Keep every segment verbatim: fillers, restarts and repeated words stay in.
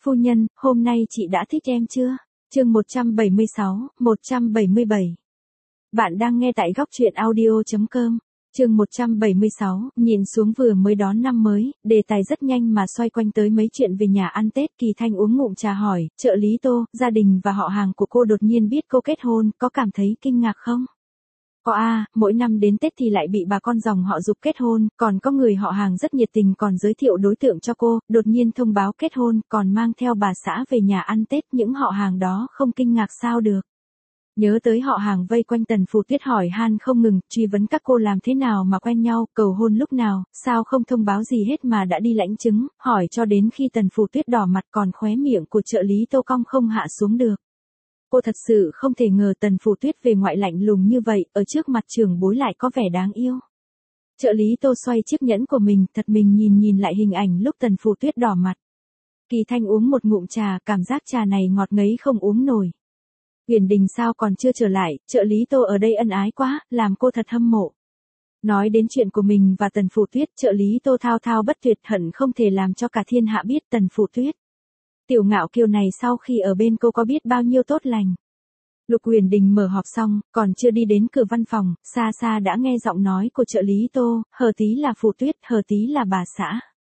Phu nhân, hôm nay chị đã thích em chưa? Chương một trăm bảy mươi sáu, một trăm bảy mươi bảy. Bạn đang nghe tại góc truyện audio chấm com. Chương một trăm bảy mươi sáu, nhìn xuống vừa mới đón năm mới, đề tài rất nhanh mà xoay quanh tới mấy chuyện về nhà ăn Tết. Kỳ Thanh uống ngụm trà hỏi, trợ lý Tô, gia đình và họ hàng của cô đột nhiên biết cô kết hôn, có cảm thấy kinh ngạc không? Có a, mỗi năm đến Tết thì lại bị bà con dòng họ giục kết hôn, còn có người họ hàng rất nhiệt tình còn giới thiệu đối tượng cho cô, đột nhiên thông báo kết hôn, còn mang theo bà xã về nhà ăn Tết, những họ hàng đó không kinh ngạc sao được. Nhớ tới họ hàng vây quanh Tần Phù Tuyết hỏi han không ngừng, truy vấn các cô làm thế nào mà quen nhau, cầu hôn lúc nào, sao không thông báo gì hết mà đã đi lãnh chứng, hỏi cho đến khi Tần Phù Tuyết đỏ mặt còn khóe miệng của trợ lý Tô cong không hạ xuống được. Cô thật sự không thể ngờ Tần Phù Tuyết về ngoại lạnh lùng như vậy, ở trước mặt trưởng bối lại có vẻ đáng yêu. Trợ lý Tô xoay chiếc nhẫn của mình, thật mình nhìn nhìn lại hình ảnh lúc Tần Phù Tuyết đỏ mặt. Kỳ Thanh uống một ngụm trà, cảm giác trà này ngọt ngấy không uống nổi. Huyền Đình sao còn chưa trở lại, trợ lý Tô ở đây ân ái quá, làm cô thật hâm mộ. Nói đến chuyện của mình và Tần Phù Tuyết, trợ lý Tô thao thao bất tuyệt, hận không thể làm cho cả thiên hạ biết Tần Phù Tuyết. Tiểu Ngạo Kiều này sau khi ở bên cô có biết bao nhiêu tốt lành. Lục Huyền Đình mở họp xong, còn chưa đi đến cửa văn phòng, xa xa đã nghe giọng nói của trợ lý Tô, hờ tí là Phù Tuyết, hờ tí là bà xã.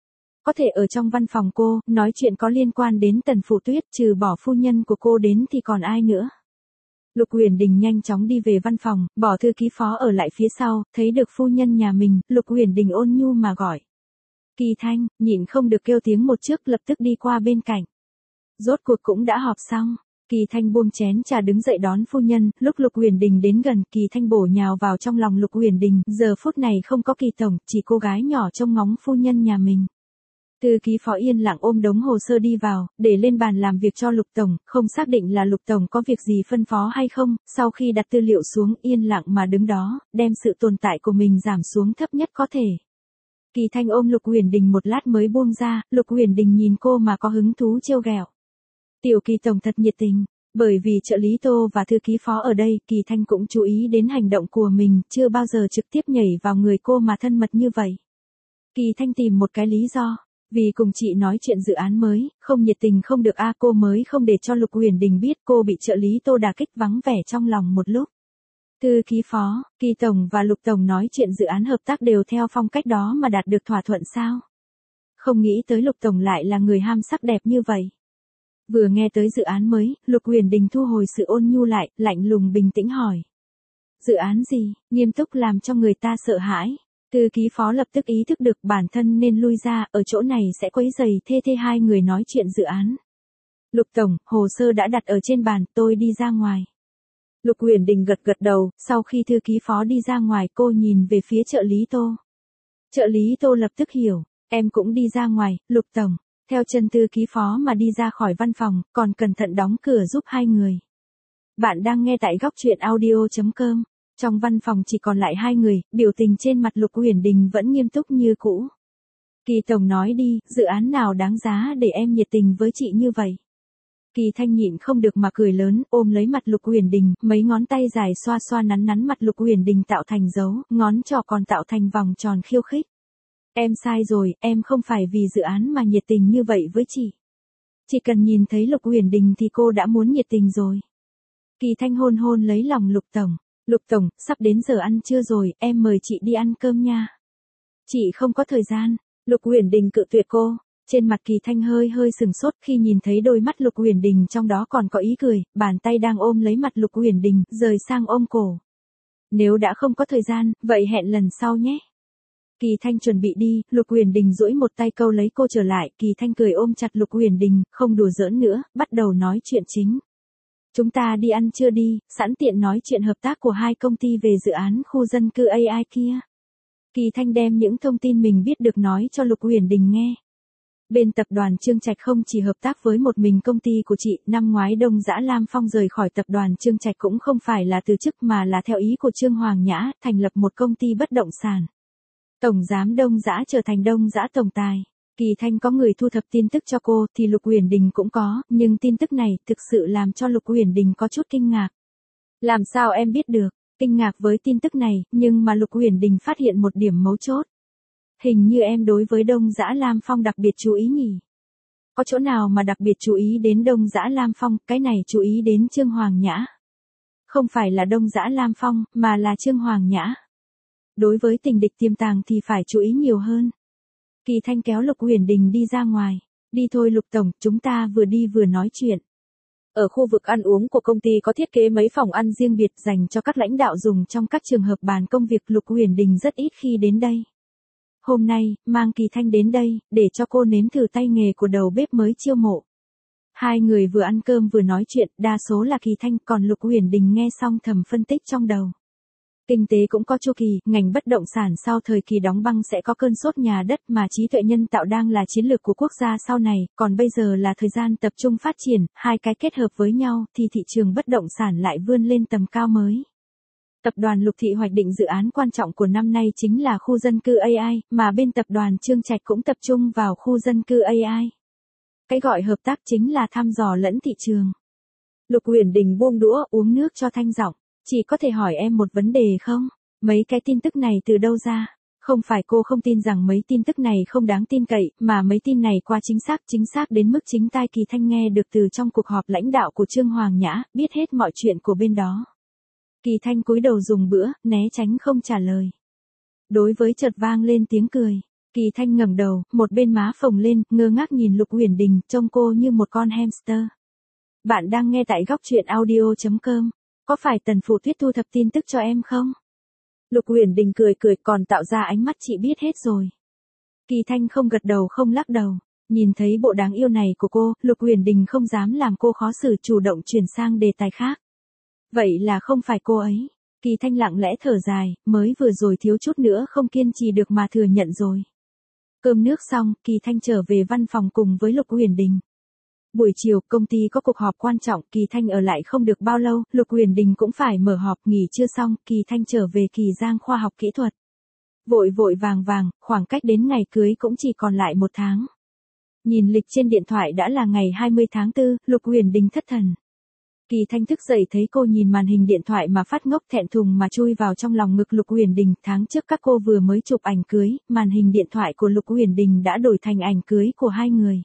Có thể ở trong văn phòng cô, nói chuyện có liên quan đến Tần Phù Tuyết, trừ bỏ phu nhân của cô đến thì còn ai nữa. Lục Huyền Đình nhanh chóng đi về văn phòng, bỏ thư ký phó ở lại phía sau, thấy được phu nhân nhà mình, Lục Huyền Đình ôn nhu mà gọi. Kỳ Thanh, nhịn không được kêu tiếng một trước, lập tức đi qua bên cạnh. Rốt cuộc cũng đã họp xong. Kỳ Thanh buông chén trà đứng dậy đón phu nhân, lúc Lục Huyền Đình đến gần, Kỳ Thanh bổ nhào vào trong lòng Lục Huyền Đình, giờ phút này không có Kỳ tổng, chỉ cô gái nhỏ trông ngóng phu nhân nhà mình. Thư ký phó yên lặng ôm đống hồ sơ đi vào, để lên bàn làm việc cho Lục tổng, không xác định là Lục tổng có việc gì phân phó hay không, sau khi đặt tư liệu xuống, yên lặng mà đứng đó, đem sự tồn tại của mình giảm xuống thấp nhất có thể. Kỳ Thanh ôm Lục Huyền Đình một lát mới buông ra, Lục Huyền Đình nhìn cô mà có hứng thú trêu ghẹo. Tiểu Kỳ tổng thật nhiệt tình, bởi vì trợ lý Tô và thư ký phó ở đây, Kỳ Thanh cũng chú ý đến hành động của mình, chưa bao giờ trực tiếp nhảy vào người cô mà thân mật như vậy. Kỳ Thanh tìm một cái lý do, vì cùng chị nói chuyện dự án mới, không nhiệt tình không được a, cô mới không để cho Lục Huyền Đình biết cô bị trợ lý Tô đả kích vắng vẻ trong lòng một lúc. Thư ký phó, Kỳ tổng và Lục tổng nói chuyện dự án hợp tác đều theo phong cách đó mà đạt được thỏa thuận sao? Không nghĩ tới Lục tổng lại là người ham sắc đẹp như vậy. Vừa nghe tới dự án mới, Lục Huyền Đình thu hồi sự ôn nhu lại, lạnh lùng bình tĩnh hỏi. Dự án gì, nghiêm túc làm cho người ta sợ hãi. Thư ký phó lập tức ý thức được bản thân nên lui ra, ở chỗ này sẽ quấy rầy thê thê hai người nói chuyện dự án. Lục tổng, hồ sơ đã đặt ở trên bàn, tôi đi ra ngoài. Lục Huyền Đình gật gật đầu, sau khi thư ký phó đi ra ngoài cô nhìn về phía trợ lý Tô. Trợ lý Tô lập tức hiểu, em cũng đi ra ngoài, Lục tổng. Theo chân thư ký phó mà đi ra khỏi văn phòng, còn cẩn thận đóng cửa giúp hai người. Bạn đang nghe tại góc truyện audio chấm com. Trong văn phòng chỉ còn lại hai người, biểu tình trên mặt Lục Huyền Đình vẫn nghiêm túc như cũ. Kỳ tổng nói đi, dự án nào đáng giá để em nhiệt tình với chị như vậy? Kỳ Thanh nhịn không được mà cười lớn, ôm lấy mặt Lục Huyền Đình, mấy ngón tay dài xoa xoa nắn nắn mặt Lục Huyền Đình tạo thành dấu, ngón trỏ còn tạo thành vòng tròn khiêu khích. Em sai rồi, em không phải vì dự án mà nhiệt tình như vậy với chị. Chỉ cần nhìn thấy Lục Huyền Đình thì cô đã muốn nhiệt tình rồi. Kỳ Thanh hôn hôn lấy lòng Lục tổng. Lục tổng, sắp đến giờ ăn trưa rồi, em mời chị đi ăn cơm nha. Chị không có thời gian. Lục Huyền Đình cự tuyệt cô. Trên mặt Kỳ Thanh hơi hơi sừng sốt khi nhìn thấy đôi mắt Lục Huyền Đình trong đó còn có ý cười, bàn tay đang ôm lấy mặt Lục Huyền Đình, rời sang ôm cổ. Nếu đã không có thời gian, vậy hẹn lần sau nhé. Kỳ Thanh chuẩn bị đi, Lục Huyền Đình duỗi một tay câu lấy cô trở lại, Kỳ Thanh cười ôm chặt Lục Huyền Đình, không đùa giỡn nữa, bắt đầu nói chuyện chính. Chúng ta đi ăn trưa đi, sẵn tiện nói chuyện hợp tác của hai công ty về dự án khu dân cư a i kia. Kỳ Thanh đem những thông tin mình biết được nói cho Lục Huyền Đình nghe. Bên tập đoàn Trương Trạch không chỉ hợp tác với một mình công ty của chị, năm ngoái Đông Dã Lam Phong rời khỏi tập đoàn Trương Trạch cũng không phải là từ chức mà là theo ý của Trương Hoàng Nhã, thành lập một công ty bất động sản. Tổng giám Đông Dã trở thành Đông Dã tổng tài. Kỳ Thanh có người thu thập tin tức cho cô thì Lục Huyền Đình cũng có, nhưng tin tức này thực sự làm cho Lục Huyền Đình có chút kinh ngạc. Làm sao em biết được? Kinh ngạc với tin tức này, nhưng mà Lục Huyền Đình phát hiện một điểm mấu chốt. Hình như em đối với Đông Dã Lam Phong đặc biệt chú ý nhỉ? Có chỗ nào mà đặc biệt chú ý đến Đông Dã Lam Phong, cái này chú ý đến Trương Hoàng Nhã. Không phải là Đông Dã Lam Phong, mà là Trương Hoàng Nhã. Đối với tình địch tiềm tàng thì phải chú ý nhiều hơn. Kỳ Thanh kéo Lục Huyền Đình đi ra ngoài. Đi thôi Lục Tổng, chúng ta vừa đi vừa nói chuyện. Ở khu vực ăn uống của công ty có thiết kế mấy phòng ăn riêng biệt dành cho các lãnh đạo dùng trong các trường hợp bàn công việc. Lục Huyền Đình rất ít khi đến đây. Hôm nay, mang Kỳ Thanh đến đây, để cho cô nếm thử tay nghề của đầu bếp mới chiêu mộ. Hai người vừa ăn cơm vừa nói chuyện, đa số là Kỳ Thanh, còn Lục Huyền Đình nghe xong thầm phân tích trong đầu. Kinh tế cũng có chu kỳ, ngành bất động sản sau thời kỳ đóng băng sẽ có cơn sốt nhà đất mà trí tuệ nhân tạo đang là chiến lược của quốc gia sau này, còn bây giờ là thời gian tập trung phát triển, hai cái kết hợp với nhau thì thị trường bất động sản lại vươn lên tầm cao mới. Tập đoàn Lục Thị hoạch định dự án quan trọng của năm nay chính là khu dân cư a i, mà bên tập đoàn Trương Trạch cũng tập trung vào khu dân cư a i. Cái gọi hợp tác chính là thăm dò lẫn thị trường. Lục Huyền Đình buông đũa uống nước cho Thanh giọng. Chỉ có thể hỏi em một vấn đề không? Mấy cái tin tức này từ đâu ra? Không phải cô không tin rằng mấy tin tức này không đáng tin cậy, mà mấy tin này qua chính xác, chính xác đến mức chính tai Kỳ Thanh nghe được từ trong cuộc họp lãnh đạo của Trương Hoàng Nhã, biết hết mọi chuyện của bên đó. Kỳ Thanh cúi đầu dùng bữa, né tránh không trả lời. Đối với chợt vang lên tiếng cười, Kỳ Thanh ngẩng đầu, một bên má phồng lên, ngơ ngác nhìn Lục Huyền Đình, trông cô như một con hamster. Bạn đang nghe tại góc truyện audio chấm com. Có phải Tần Phủ Tuyết thu thập tin tức cho em không? Lục Huyền Đình cười cười còn tạo ra ánh mắt chị biết hết rồi. Kỳ Thanh không gật đầu không lắc đầu. Nhìn thấy bộ đáng yêu này của cô, Lục Huyền Đình không dám làm cô khó xử, chủ động chuyển sang đề tài khác. Vậy là không phải cô ấy. Kỳ Thanh lặng lẽ thở dài, mới vừa rồi thiếu chút nữa không kiên trì được mà thừa nhận rồi. Cơm nước xong, Kỳ Thanh trở về văn phòng cùng với Lục Huyền Đình. Buổi chiều, công ty có cuộc họp quan trọng, Kỳ Thanh ở lại không được bao lâu, Lục Huyền Đình cũng phải mở họp, nghỉ trưa xong, Kỳ Thanh trở về Kỳ Giang khoa học kỹ thuật. Vội vội vàng vàng, khoảng cách đến ngày cưới cũng chỉ còn lại một tháng. Nhìn lịch trên điện thoại đã là ngày hai mươi tháng tư, Lục Huyền Đình thất thần. Kỳ Thanh thức dậy thấy cô nhìn màn hình điện thoại mà phát ngốc, thẹn thùng mà chui vào trong lòng ngực Lục Huyền Đình. Tháng trước các cô vừa mới chụp ảnh cưới, màn hình điện thoại của Lục Huyền Đình đã đổi thành ảnh cưới của hai người.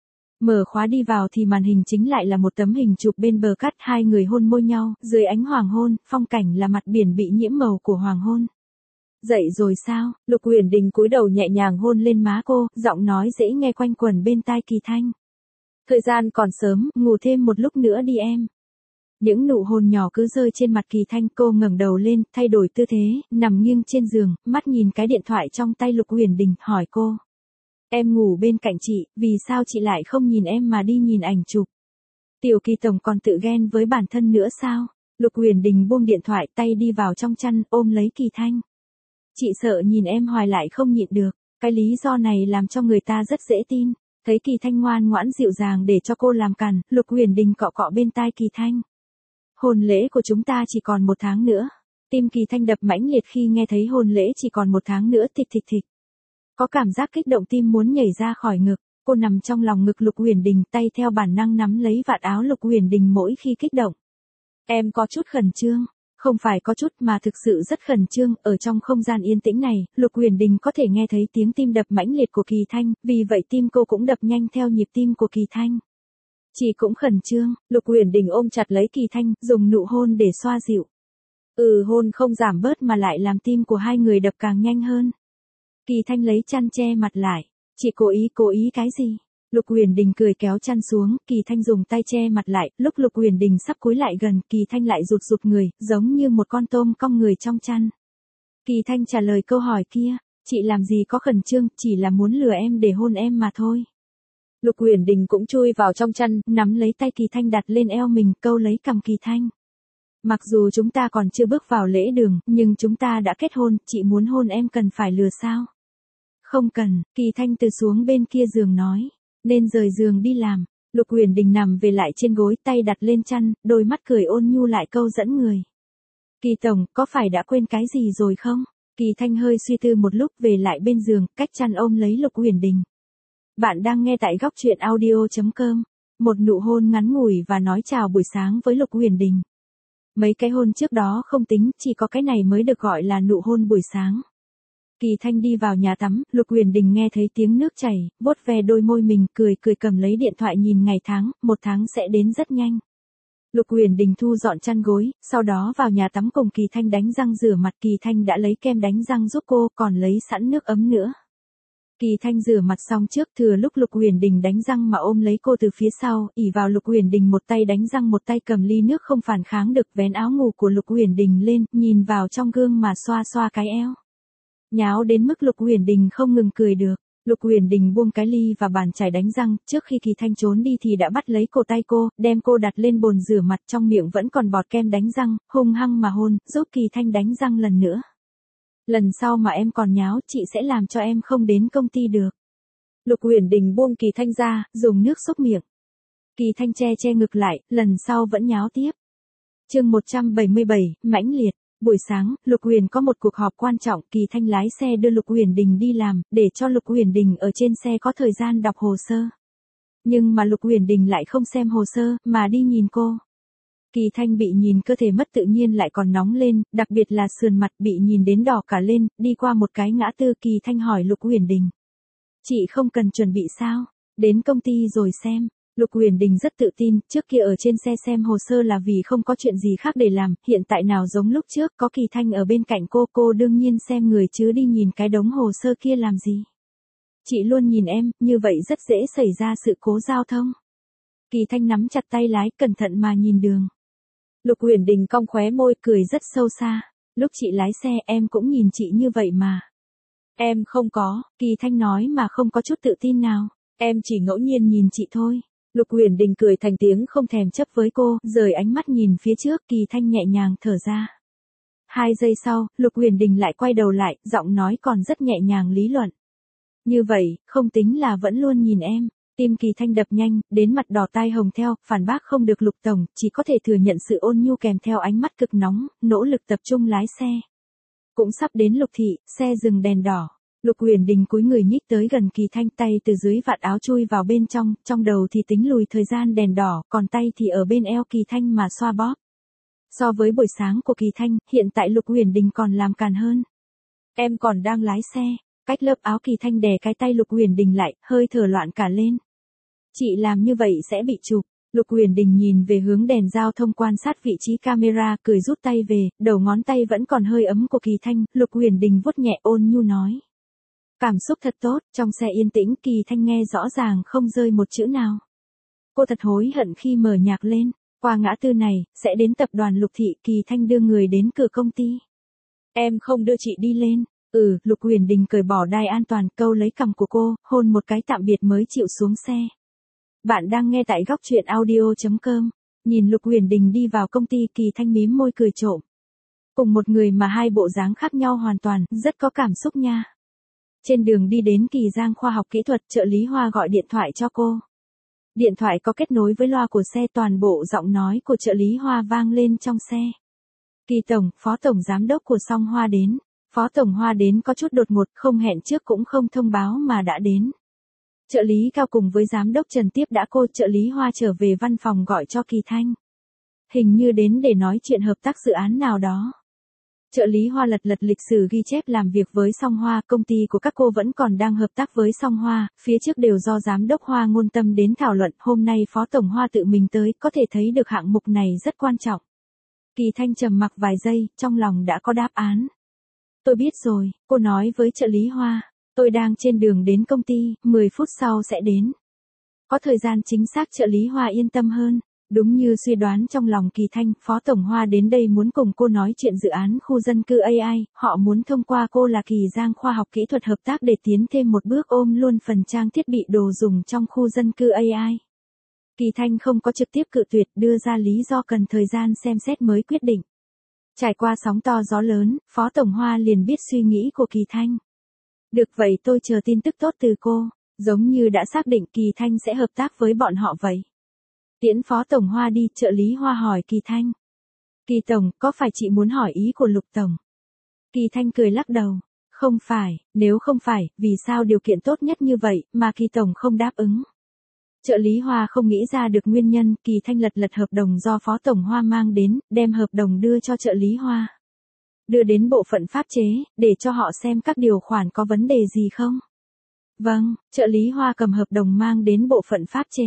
Mở khóa đi vào thì màn hình chính lại là một tấm hình chụp bên bờ cát, hai người hôn môi nhau, dưới ánh hoàng hôn, phong cảnh là mặt biển bị nhiễm màu của hoàng hôn. Dậy rồi sao? Lục Huyền Đình cúi đầu nhẹ nhàng hôn lên má cô, giọng nói dễ nghe quanh quẩn bên tai Kỳ Thanh. Thời gian còn sớm, ngủ thêm một lúc nữa đi em. Những nụ hôn nhỏ cứ rơi trên mặt Kỳ Thanh, cô ngẩng đầu lên, thay đổi tư thế, nằm nghiêng trên giường, mắt nhìn cái điện thoại trong tay Lục Huyền Đình, hỏi cô. Em ngủ bên cạnh chị, vì sao chị lại không nhìn em mà đi nhìn ảnh chụp? Tiểu Kỳ tổng còn tự ghen với bản thân nữa sao? Lục Huyền Đình buông điện thoại, tay đi vào trong chăn, ôm lấy Kỳ Thanh. Chị sợ nhìn em hoài lại không nhịn được, cái lý do này làm cho người ta rất dễ tin. Thấy Kỳ Thanh ngoan ngoãn dịu dàng để cho cô làm càn, Lục Huyền Đình cọ cọ bên tai Kỳ Thanh. Hôn lễ của chúng ta chỉ còn một tháng nữa. Tim Kỳ Thanh đập mãnh liệt khi nghe thấy hôn lễ chỉ còn một tháng nữa, thịch thịch thịch. Có cảm giác kích động, tim muốn nhảy ra khỏi ngực, cô nằm trong lòng ngực Lục Huyền Đình, tay theo bản năng nắm lấy vạt áo Lục Huyền Đình mỗi khi kích động. Em có chút khẩn trương, không phải có chút mà thực sự rất khẩn trương, ở trong không gian yên tĩnh này, Lục Huyền Đình có thể nghe thấy tiếng tim đập mãnh liệt của Kỳ Thanh, vì vậy tim cô cũng đập nhanh theo nhịp tim của Kỳ Thanh. Chị cũng khẩn trương, Lục Huyền Đình ôm chặt lấy Kỳ Thanh, dùng nụ hôn để xoa dịu. Ừ, hôn không giảm bớt mà lại làm tim của hai người đập càng nhanh hơn. Kỳ Thanh lấy chăn che mặt lại. Chị cố ý, cố ý cái gì? Lục Huyền Đình cười kéo chăn xuống, Kỳ Thanh dùng tay che mặt lại, lúc Lục Huyền Đình sắp cúi lại gần, Kỳ Thanh lại rụt rụt người, giống như một con tôm cong người trong chăn. Kỳ Thanh trả lời câu hỏi kia, chị làm gì có khẩn trương, chỉ là muốn lừa em để hôn em mà thôi. Lục Huyền Đình cũng chui vào trong chăn, nắm lấy tay Kỳ Thanh đặt lên eo mình, câu lấy cằm Kỳ Thanh. Mặc dù chúng ta còn chưa bước vào lễ đường, nhưng chúng ta đã kết hôn, chị muốn hôn em cần phải lừa sao? Không cần, Kỳ Thanh từ xuống bên kia giường nói. Nên rời giường đi làm. Lục Huyền Đình nằm về lại trên gối, tay đặt lên chăn, đôi mắt cười ôn nhu lại câu dẫn người. Kỳ tổng, có phải đã quên cái gì rồi không? Kỳ Thanh hơi suy tư một lúc, về lại bên giường, cách chăn ôm lấy Lục Huyền Đình. Bạn đang nghe tại góc truyện audio chấm com. Một nụ hôn ngắn ngủi và nói chào buổi sáng với Lục Huyền Đình. Mấy cái hôn trước đó không tính, chỉ có cái này mới được gọi là nụ hôn buổi sáng. Kỳ Thanh đi vào nhà tắm, Lục Huyền Đình nghe thấy tiếng nước chảy, vuốt ve đôi môi mình, cười cười cầm lấy điện thoại nhìn ngày tháng, một tháng sẽ đến rất nhanh. Lục Huyền Đình thu dọn chăn gối, sau đó vào nhà tắm cùng Kỳ Thanh đánh răng rửa mặt. Kỳ Thanh đã lấy kem đánh răng giúp cô, còn lấy sẵn nước ấm nữa. Kỳ Thanh rửa mặt xong trước, thừa lúc Lục Huyền Đình đánh răng mà ôm lấy cô từ phía sau, ỉ vào Lục Huyền Đình, một tay đánh răng một tay cầm ly nước không phản kháng được, vén áo ngủ của Lục Huyền Đình lên, nhìn vào trong gương mà xoa xoa cái eo. Nháo đến mức Lục Huyền Đình không ngừng cười được. Lục Huyền Đình buông cái ly và bàn chải đánh răng, trước khi Kỳ Thanh trốn đi thì đã bắt lấy cổ tay cô, đem cô đặt lên bồn rửa mặt, trong miệng vẫn còn bọt kem đánh răng, hung hăng mà hôn, giúp Kỳ Thanh đánh răng lần nữa. Lần sau mà em còn nháo, chị sẽ làm cho em không đến công ty được. Lục Huyền Đình buông Kỳ Thanh ra, dùng nước xúc miệng. Kỳ Thanh che che ngực lại, lần sau vẫn nháo tiếp. Chương một trăm bảy mươi bảy, mãnh liệt. Buổi sáng, Lục Huyền có một cuộc họp quan trọng, Kỳ Thanh lái xe đưa Lục Huyền Đình đi làm, để cho Lục Huyền Đình ở trên xe có thời gian đọc hồ sơ. Nhưng mà Lục Huyền Đình lại không xem hồ sơ, mà đi nhìn cô. Kỳ Thanh bị nhìn cơ thể mất tự nhiên lại còn nóng lên, đặc biệt là sườn mặt bị nhìn đến đỏ cả lên, đi qua một cái ngã tư Kỳ Thanh hỏi Lục Huyền Đình. Chị không cần chuẩn bị sao? Đến công ty rồi xem. Lục Huyền Đình rất tự tin, trước kia ở trên xe xem hồ sơ là vì không có chuyện gì khác để làm, hiện tại nào giống lúc trước có Kỳ Thanh ở bên cạnh cô, cô đương nhiên xem người chứ đi nhìn cái đống hồ sơ kia làm gì. Chị luôn nhìn em, như vậy rất dễ xảy ra sự cố giao thông. Kỳ Thanh nắm chặt tay lái, cẩn thận mà nhìn đường. Lục Huyền Đình cong khóe môi, cười rất sâu xa. Lúc chị lái xe em cũng nhìn chị như vậy mà. Em không có, Kỳ Thanh nói mà không có chút tự tin nào. Em chỉ ngẫu nhiên nhìn chị thôi. Lục Huyền Đình cười thành tiếng không thèm chấp với cô, rời ánh mắt nhìn phía trước, Kỳ Thanh nhẹ nhàng thở ra. Hai giây sau, Lục Huyền Đình lại quay đầu lại, giọng nói còn rất nhẹ nhàng lý luận. Như vậy, không tính là vẫn luôn nhìn em. Tim Kỳ Thanh đập nhanh, đến mặt đỏ tai hồng theo, phản bác không được Lục Tổng, chỉ có thể thừa nhận sự ôn nhu kèm theo ánh mắt cực nóng, nỗ lực tập trung lái xe. Cũng sắp đến Lục Thị, xe dừng đèn đỏ. Lục Huyền Đình cúi người nhích tới gần Kỳ Thanh, tay từ dưới vạt áo chui vào bên trong, trong đầu thì tính lùi thời gian đèn đỏ, còn tay thì ở bên eo Kỳ Thanh mà xoa bóp. So với buổi sáng của Kỳ Thanh, hiện tại Lục Huyền Đình còn làm càn hơn. Em còn đang lái xe, cách lớp áo Kỳ Thanh đè cái tay Lục Huyền Đình lại, hơi thở loạn cả lên. Chị làm như vậy sẽ bị chụp. Lục Huyền Đình nhìn về hướng đèn giao thông quan sát vị trí camera, cười rút tay về, đầu ngón tay vẫn còn hơi ấm của Kỳ Thanh, Lục Huyền Đình vuốt nhẹ ôn nhu nói. Cảm xúc thật tốt, trong xe yên tĩnh, Kỳ Thanh nghe rõ ràng không rơi một chữ nào. Cô thật hối hận khi mở nhạc lên, qua ngã tư này, sẽ đến tập đoàn Lục Thị, Kỳ Thanh đưa người đến cửa công ty. Em không đưa chị đi lên. Ừ, Lục Huyền Đình cởi bỏ đai an toàn, câu lấy cằm của cô, hôn một cái tạm biệt mới chịu xuống xe. Bạn đang nghe tại góc truyện audio chấm com. Nhìn Lục Huyền Đình đi vào công ty, Kỳ Thanh mím môi cười trộm. Cùng một người mà hai bộ dáng khác nhau hoàn toàn, rất có cảm xúc nha. Trên đường đi đến Kỳ Giang khoa học kỹ thuật, trợ lý Hoa gọi điện thoại cho cô. Điện thoại có kết nối với loa của xe, toàn bộ giọng nói của trợ lý Hoa vang lên trong xe. Kỳ Tổng, Phó Tổng Giám đốc của Song Hoa đến. Phó Tổng Hoa đến có chút đột ngột, không hẹn trước cũng không thông báo mà đã đến. Trợ lý Cao cùng với Giám đốc Trần tiếp đã cô, trợ lý Hoa trở về văn phòng gọi cho Kỳ Thanh. Hình như đến để nói chuyện hợp tác dự án nào đó. Trợ lý Hoa lật lật lịch sử ghi chép làm việc với Song Hoa, công ty của các cô vẫn còn đang hợp tác với Song Hoa, phía trước đều do Giám đốc Hoa Ngôn Tâm đến thảo luận, hôm nay Phó Tổng Hoa tự mình tới, có thể thấy được hạng mục này rất quan trọng. Kỳ Thanh trầm mặc vài giây, trong lòng đã có đáp án. Tôi biết rồi, cô nói với trợ lý Hoa, tôi đang trên đường đến công ty, mười phút sau sẽ đến. Có thời gian chính xác, trợ lý Hoa yên tâm hơn. Đúng như suy đoán trong lòng Kỳ Thanh, Phó Tổng Hoa đến đây muốn cùng cô nói chuyện dự án khu dân cư a i, họ muốn thông qua cô là Kỳ Giang khoa học kỹ thuật hợp tác để tiến thêm một bước ôm luôn phần trang thiết bị đồ dùng trong khu dân cư a i. Kỳ Thanh không có trực tiếp cự tuyệt, đưa ra lý do cần thời gian xem xét mới quyết định. Trải qua sóng to gió lớn, Phó Tổng Hoa liền biết suy nghĩ của Kỳ Thanh. Được vậy tôi chờ tin tức tốt từ cô, giống như đã xác định Kỳ Thanh sẽ hợp tác với bọn họ vậy. Tiễn Phó Tổng Hoa đi, trợ lý Hoa hỏi Kỳ Thanh. Kỳ Tổng, có phải chị muốn hỏi ý của Lục Tổng? Kỳ Thanh cười lắc đầu. Không phải, nếu không phải, vì sao điều kiện tốt nhất như vậy, mà Kỳ Tổng không đáp ứng? Trợ lý Hoa không nghĩ ra được nguyên nhân, Kỳ Thanh lật lật hợp đồng do Phó Tổng Hoa mang đến, đem hợp đồng đưa cho trợ lý Hoa. đưa đến bộ phận pháp chế, để cho họ xem các điều khoản có vấn đề gì không. Vâng, trợ lý Hoa cầm hợp đồng mang đến bộ phận pháp chế.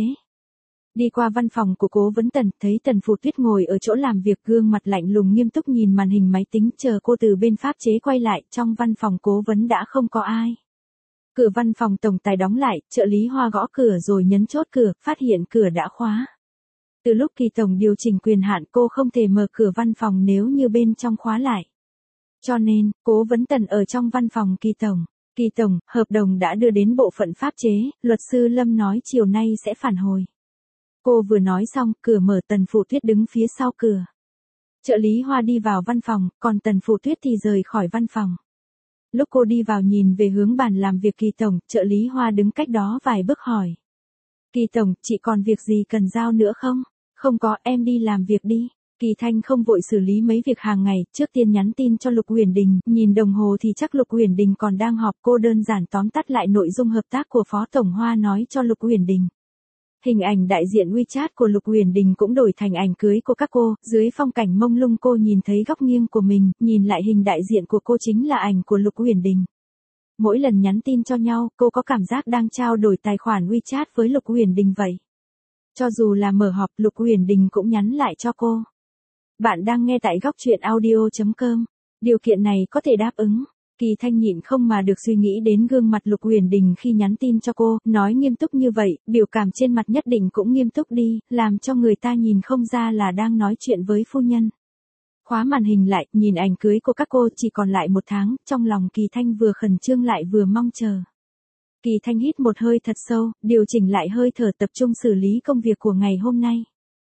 Đi qua văn phòng của Cố Vấn Tần, thấy Tần Phù Tuyết ngồi ở chỗ làm việc, gương mặt lạnh lùng nghiêm túc nhìn màn hình máy tính, chờ cô từ bên pháp chế quay lại. Trong văn phòng Cố Vấn đã không có ai. Cửa văn phòng tổng tài đóng lại, trợ lý Hoa gõ cửa rồi nhấn chốt cửa, phát hiện cửa đã khóa. Từ lúc Kỳ tổng điều chỉnh quyền hạn, cô không thể mở cửa văn phòng nếu như bên trong khóa lại. Cho nên, Cố Vấn Tần ở trong văn phòng Kỳ tổng. Kỳ tổng, hợp đồng đã đưa đến bộ phận pháp chế, luật sư Lâm nói chiều nay sẽ phản hồi. Cô vừa nói xong, cửa mở, Tần Phù Tuyết đứng phía sau cửa. Trợ lý Hoa đi vào văn phòng, còn Tần Phù Tuyết thì rời khỏi văn phòng. Lúc cô đi vào nhìn về hướng bàn làm việc Kỳ tổng, trợ lý Hoa đứng cách đó vài bước hỏi. Kỳ tổng, chị còn việc gì cần giao nữa không? Không có, em đi làm việc đi. Kỳ Thanh không vội xử lý mấy việc hàng ngày, trước tiên nhắn tin cho Lục Uyển Đình, nhìn đồng hồ thì chắc Lục Uyển Đình còn đang họp, cô đơn giản tóm tắt lại nội dung hợp tác của Phó Tổng Hoa nói cho Lục Uyển Đình. Hình ảnh đại diện WeChat của Lục Uyển Đình cũng đổi thành ảnh cưới của các cô, dưới phong cảnh mông lung cô nhìn thấy góc nghiêng của mình, nhìn lại hình đại diện của cô chính là ảnh của Lục Uyển Đình. Mỗi lần nhắn tin cho nhau, cô có cảm giác đang trao đổi tài khoản WeChat với Lục Uyển Đình vậy. Cho dù là mở họp, Lục Uyển Đình cũng nhắn lại cho cô. Bạn đang nghe tại góc truyện audio chấm com. Điều kiện này có thể đáp ứng. Kỳ Thanh nhịn không mà được suy nghĩ đến gương mặt Lục Uyển Đình khi nhắn tin cho cô, nói nghiêm túc như vậy, biểu cảm trên mặt nhất định cũng nghiêm túc đi, làm cho người ta nhìn không ra là đang nói chuyện với phu nhân. Khóa màn hình lại, nhìn ảnh cưới của các cô, chỉ còn lại một tháng, trong lòng Kỳ Thanh vừa khẩn trương lại vừa mong chờ. Kỳ Thanh hít một hơi thật sâu, điều chỉnh lại hơi thở, tập trung xử lý công việc của ngày hôm nay.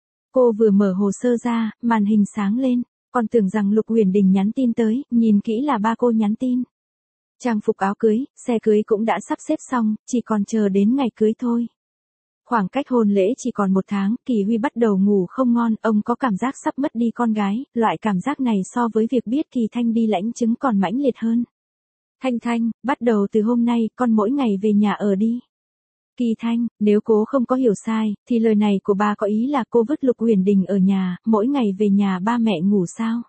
Cô vừa mở hồ sơ ra, màn hình sáng lên, còn tưởng rằng Lục Uyển Đình nhắn tin tới, nhìn kỹ là ba cô nhắn tin. Trang phục áo cưới, xe cưới cũng đã sắp xếp xong, chỉ còn chờ đến ngày cưới thôi. Khoảng cách hôn lễ chỉ còn một tháng, Kỳ Huy bắt đầu ngủ không ngon, ông có cảm giác sắp mất đi con gái, loại cảm giác này so với việc biết Kỳ Thanh đi lãnh chứng còn mãnh liệt hơn. Thanh Thanh, bắt đầu từ hôm nay, con mỗi ngày về nhà ở đi. Kỳ Thanh, nếu cô không có hiểu sai, thì lời này của ba có ý là cô vứt Lục Uyển Đình ở nhà, mỗi ngày về nhà ba mẹ ngủ sao?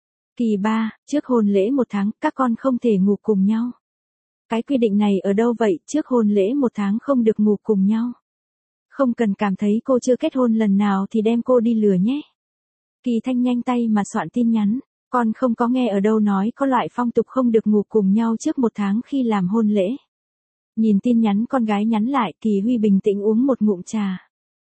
Kỳ ba, trước hôn lễ một tháng, các con không thể ngủ cùng nhau. Cái quy định này ở đâu vậy, trước hôn lễ một tháng không được ngủ cùng nhau. Không cần cảm thấy cô chưa kết hôn lần nào thì đem cô đi lừa nhé. Kỳ Thanh nhanh tay mà soạn tin nhắn, con không có nghe ở đâu nói có loại phong tục không được ngủ cùng nhau trước một tháng khi làm hôn lễ. Nhìn tin nhắn con gái nhắn lại, Kỳ Huy bình tĩnh uống một ngụm trà.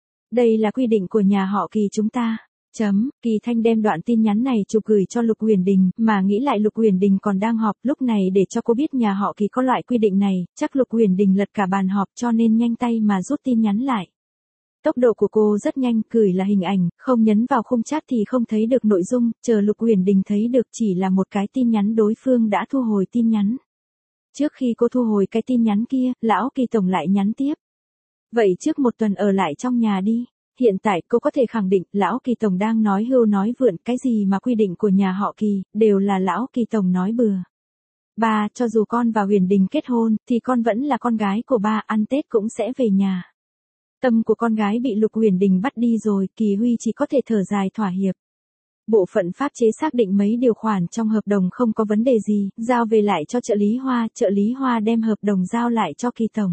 Đây là quy định của nhà họ Kỳ chúng ta. Chấm, Kỳ Thanh đem đoạn tin nhắn này chụp gửi cho Lục Uyển Đình, mà nghĩ lại Lục Uyển Đình còn đang họp, lúc này để cho cô biết nhà họ Kỳ có loại quy định này, chắc Lục Uyển Đình lật cả bàn họp cho nên nhanh tay mà rút tin nhắn lại. Tốc độ của cô rất nhanh, gửi là hình ảnh, không nhấn vào khung chat thì không thấy được nội dung, chờ Lục Uyển Đình thấy được chỉ là một cái tin nhắn đối phương đã thu hồi tin nhắn. Trước khi cô thu hồi cái tin nhắn kia, lão Kỳ tổng lại nhắn tiếp. Vậy trước một tuần ở lại trong nhà đi. Hiện tại cô có thể khẳng định, lão Kỳ tổng đang nói hưu nói vượn, cái gì mà quy định của nhà họ Kỳ, đều là lão Kỳ tổng nói bừa. Ba, cho dù con và Huyền Đình kết hôn, thì con vẫn là con gái của ba, ăn Tết cũng sẽ về nhà. Tâm của con gái bị Lục Uyển Đình bắt đi rồi, Kỳ Huy chỉ có thể thở dài thỏa hiệp. Bộ phận pháp chế xác định mấy điều khoản trong hợp đồng không có vấn đề gì, giao về lại cho trợ lý Hoa, trợ lý Hoa đem hợp đồng giao lại cho Kỳ tổng.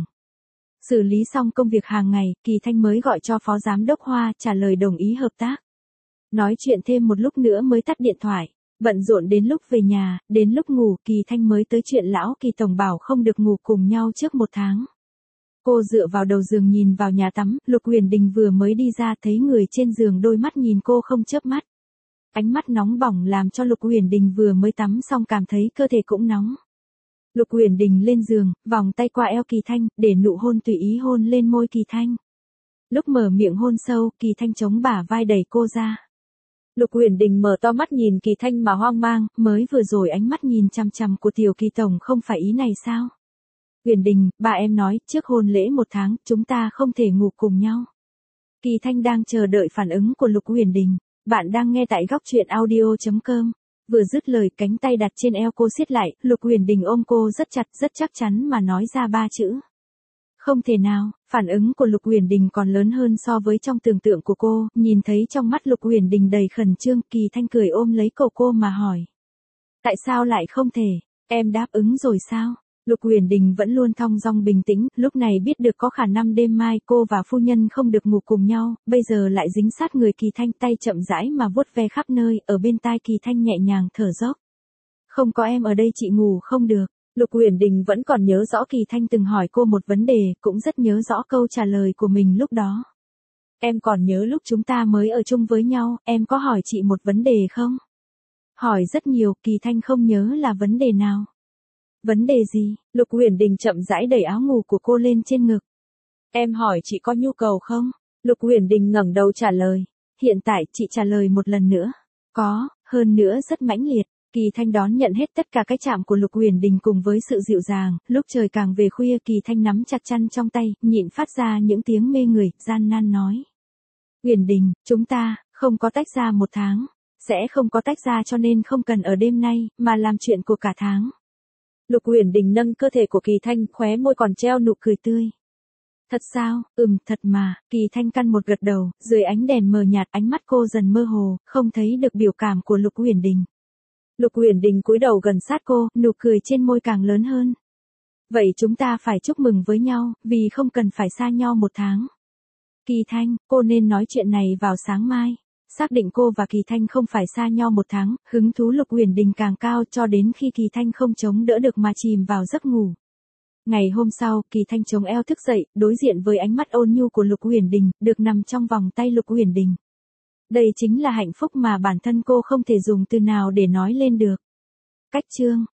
Xử lý xong công việc hàng ngày, Kỳ Thanh mới gọi cho Phó Giám đốc Hoa, trả lời đồng ý hợp tác. Nói chuyện thêm một lúc nữa mới tắt điện thoại, bận rộn đến lúc về nhà, đến lúc ngủ, Kỳ Thanh mới tới chuyện lão Kỳ tổng bảo không được ngủ cùng nhau trước một tháng. Cô dựa vào đầu giường nhìn vào nhà tắm, Lục Uyển Đình vừa mới đi ra thấy người trên giường đôi mắt nhìn cô không chớp mắt. Ánh mắt nóng bỏng làm cho Lục Uyển Đình vừa mới tắm xong cảm thấy cơ thể cũng nóng. Lục Uyển Đình lên giường, vòng tay qua eo Kỳ Thanh, để nụ hôn tùy ý hôn lên môi Kỳ Thanh. Lúc mở miệng hôn sâu, Kỳ Thanh chống bả vai đẩy cô ra. Lục Uyển Đình mở to mắt nhìn Kỳ Thanh mà hoang mang, mới vừa rồi ánh mắt nhìn chằm chằm của tiểu Kỳ tổng không phải ý này sao? Uyển Đình, bà em nói, trước hôn lễ một tháng, chúng ta không thể ngủ cùng nhau. Kỳ Thanh đang chờ đợi phản ứng của Lục Uyển Đình. Bạn đang nghe tại góc truyện audio chấm com. Vừa dứt lời, cánh tay đặt trên eo cô siết lại, Lục Uyển Đình ôm cô rất chặt, rất chắc chắn mà nói ra ba chữ. Không thể nào, phản ứng của Lục Uyển Đình còn lớn hơn so với trong tưởng tượng của cô, nhìn thấy trong mắt Lục Uyển Đình đầy khẩn trương, Kỳ Thanh cười ôm lấy cổ cô mà hỏi. Tại sao lại không thể? Em đáp ứng rồi sao? Lục Uyển Đình vẫn luôn thong dong bình tĩnh, lúc này biết được có khả năng đêm mai cô và phu nhân không được ngủ cùng nhau, bây giờ lại dính sát người Kỳ Thanh, tay chậm rãi mà vuốt ve khắp nơi, ở bên tai Kỳ Thanh nhẹ nhàng thở dốc. Không có em ở đây chị ngủ không được. Lục Uyển Đình vẫn còn nhớ rõ Kỳ Thanh từng hỏi cô một vấn đề, cũng rất nhớ rõ câu trả lời của mình lúc đó. Em còn nhớ lúc chúng ta mới ở chung với nhau, em có hỏi chị một vấn đề không? Hỏi rất nhiều, Kỳ Thanh không nhớ là vấn đề nào. Vấn đề gì? Lục Uyển Đình chậm rãi đẩy áo ngủ của cô lên trên ngực. Em hỏi chị có nhu cầu không? Lục Uyển Đình ngẩng đầu trả lời. Hiện tại chị trả lời một lần nữa. Có, hơn nữa rất mãnh liệt. Kỳ Thanh đón nhận hết tất cả cái chạm của Lục Uyển Đình cùng với sự dịu dàng, lúc trời càng về khuya Kỳ Thanh nắm chặt chăn trong tay, nhịn phát ra những tiếng mê người, gian nan nói. Uyển Đình, chúng ta, không có tách ra một tháng. Sẽ không có tách ra cho nên không cần ở đêm nay, mà làm chuyện của cả tháng. Lục Uyển Đình nâng cơ thể của Kỳ Thanh, khóe môi còn treo nụ cười tươi. Thật sao? Ừm, thật mà. Kỳ Thanh căn một gật đầu, dưới ánh đèn mờ nhạt ánh mắt cô dần mơ hồ, không thấy được biểu cảm của Lục Uyển Đình. Lục Uyển Đình cúi đầu gần sát cô, nụ cười trên môi càng lớn hơn. Vậy chúng ta phải chúc mừng với nhau, vì không cần phải xa nhau một tháng. Kỳ Thanh, cô nên nói chuyện này vào sáng mai. Xác định cô và Kỳ Thanh không phải xa nhau một tháng, hứng thú Lục Uyển Đình càng cao cho đến khi Kỳ Thanh không chống đỡ được mà chìm vào giấc ngủ. Ngày hôm sau, Kỳ Thanh chống eo thức dậy, đối diện với ánh mắt ôn nhu của Lục Uyển Đình, được nằm trong vòng tay Lục Uyển Đình. Đây chính là hạnh phúc mà bản thân cô không thể dùng từ nào để nói lên được. Cách chương